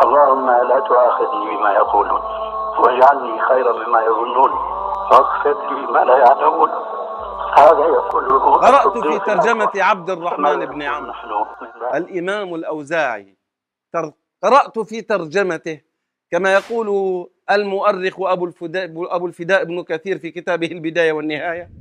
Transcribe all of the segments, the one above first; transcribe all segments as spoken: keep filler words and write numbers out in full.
اللهم لا تؤاخذني بما يقولون واجعلني خيرا مما يظنون واغفر لي ما لا يعلمون. هذا يقوله قرأت في ترجمة عبد الرحمن بن عمرو الإمام الأوزاعي، قرأت في ترجمته كما يقول المؤرخ أبو الفداء, أبو الفداء بن كثير في كتابه البداية والنهاية،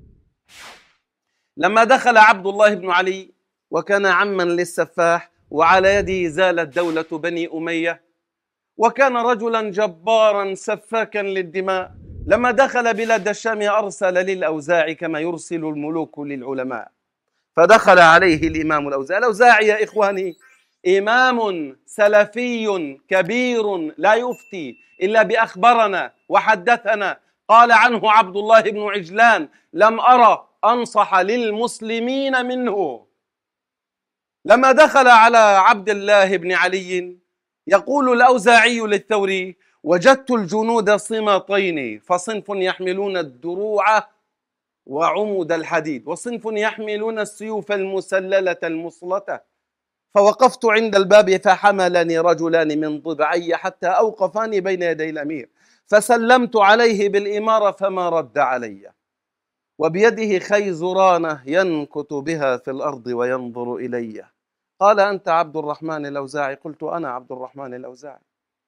لما دخل عبد الله بن علي وكان عما للسفاح وعلى يده زالت دولة بني أمية وكان رجلا جبارا سفاكا للدماء، لما دخل بلاد الشام أرسل للأوزاعي كما يرسل الملوك للعلماء، فدخل عليه الإمام الأوزاعي. الأوزاعي يا إخواني إمام سلفي كبير لا يفتي إلا بأخبرنا وحدثنا. قال عنه عبد الله بن عجلان: لم أرى أنصح للمسلمين منه. لما دخل على عبد الله بن علي يقول الأوزاعي للثوري: وجدت الجنود صمطين، فصنف يحملون الدروع وعمود الحديد، وصنف يحملون السيوف المسللة المصلة، فوقفت عند الباب فحملني رجلان من ضبعي حتى أوقفاني بين يدي الأمير، فسلمت عليه بالإمارة فما رد علي، وبيده خيزرانة ينكت بها في الأرض وينظر إلي. قال: أنت عبد الرحمن الأوزاعي؟ قلت: أنا عبد الرحمن الأوزاعي.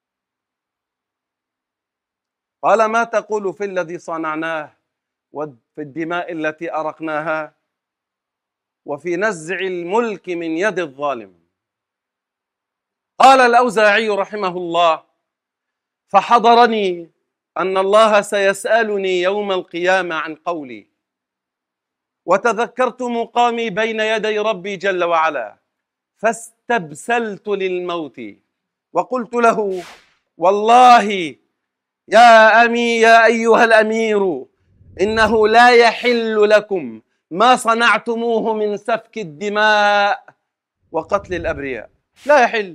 قال: ما تقول في الذي صنعناه وفي الدماء التي أرقناها وفي نزع الملك من يد الظالم؟ قال الأوزاعي رحمه الله: فحضرني أن الله سيسألني يوم القيامة عن قولي، وتذكرت مقامي بين يدي ربي جل وعلا، فاستبسلت للموت وقلت له: والله يا أمي يا أيها الأمير، إنه لا يحل لكم ما صنعتموه من سفك الدماء وقتل الأبرياء، لا يحل.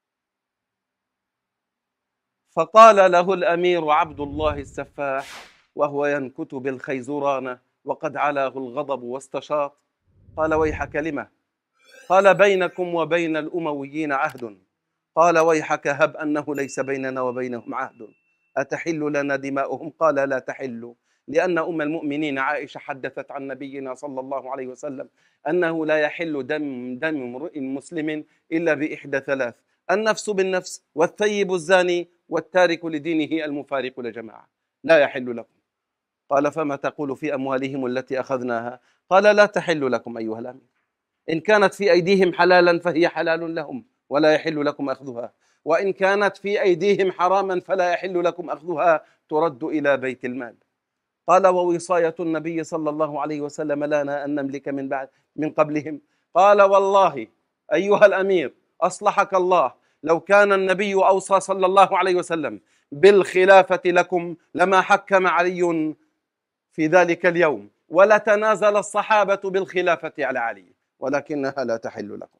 فقال له الأمير عبد الله السفاح وهو ينكت بالخيزرانة وقد علاه الغضب واستشاط: قال: ويحك لما؟ قال: بينكم وبين الأمويين عهد. قال: ويحك هب أنه ليس بيننا وبينهم عهد، أتحل لنا دماؤهم؟ قال: لا تحل، لأن أم المؤمنين عائشة حدثت عن نبينا صلى الله عليه وسلم أنه لا يحل دم دم امرئ مسلم إلا بإحدى ثلاث: النفس بالنفس، والثيب الزاني، والتارك لدينه المفارق لجماعة، لا يحل لكم. قال: فما تقول في أموالهم التي أخذناها؟ قال: لا تحل لكم أيها الأمير، إن كانت في أيديهم حلالا فهي حلال لهم ولا يحل لكم أخذها، وإن كانت في أيديهم حراما فلا يحل لكم أخذها، ترد إلى بيت المال. قال: ووصاية النبي صلى الله عليه وسلم لنا أن نملك من بعد من قبلهم. قال: والله أيها الأمير أصلحك الله، لو كان النبي أوصى صلى الله عليه وسلم بالخلافة لكم لما حكم علي في ذلك اليوم، ولتنازل الصحابة بالخلافة على علي، ولكنها لا تحل لكم.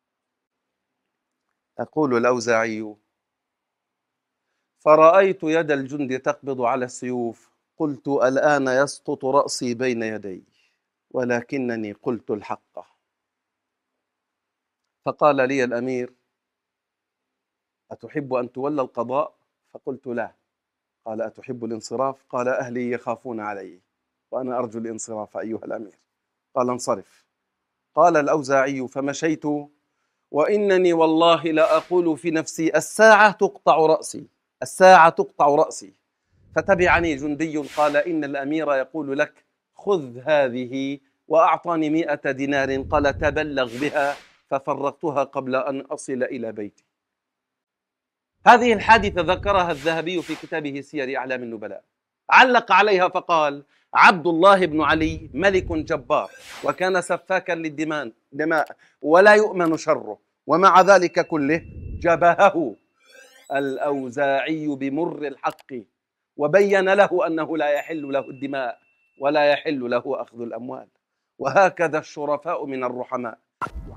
أقول الأوزاعي: فرأيت يد الجند تقبض على السيوف، قلت: الآن يسقط رأسي بين يدي، ولكنني قلت الحق. فقال لي الأمير: أتحب أن تولى القضاء؟ فقلت: لا. قال: أتحب الانصراف؟ قال: أهلي يخافون علي وأنا أرجو الانصراف أيها الأمير. قال: انصرف. قال الأوزاعي: فمشيت وإنني والله لا أقول في نفسي الساعة تقطع رأسي، الساعة تقطع رأسي. فتبعني جندي قال: إن الأمير يقول لك خذ هذه، وأعطاني مئة دينار، قال: تبلغ بها، ففرقتها قبل أن أصل إلى بيتي. هذه الحادثة ذكرها الذهبي في كتابه سير أعلام النبلاء، علق عليها فقال: عبد الله بن علي ملك جبار، وكان سفاكا للدماء دماء ولا يؤمن شره، ومع ذلك كله جبهه الأوزاعي بمر الحق، وبين له أنه لا يحل له الدماء ولا يحل له أخذ الأموال. وهكذا الشرفاء من الرحماء.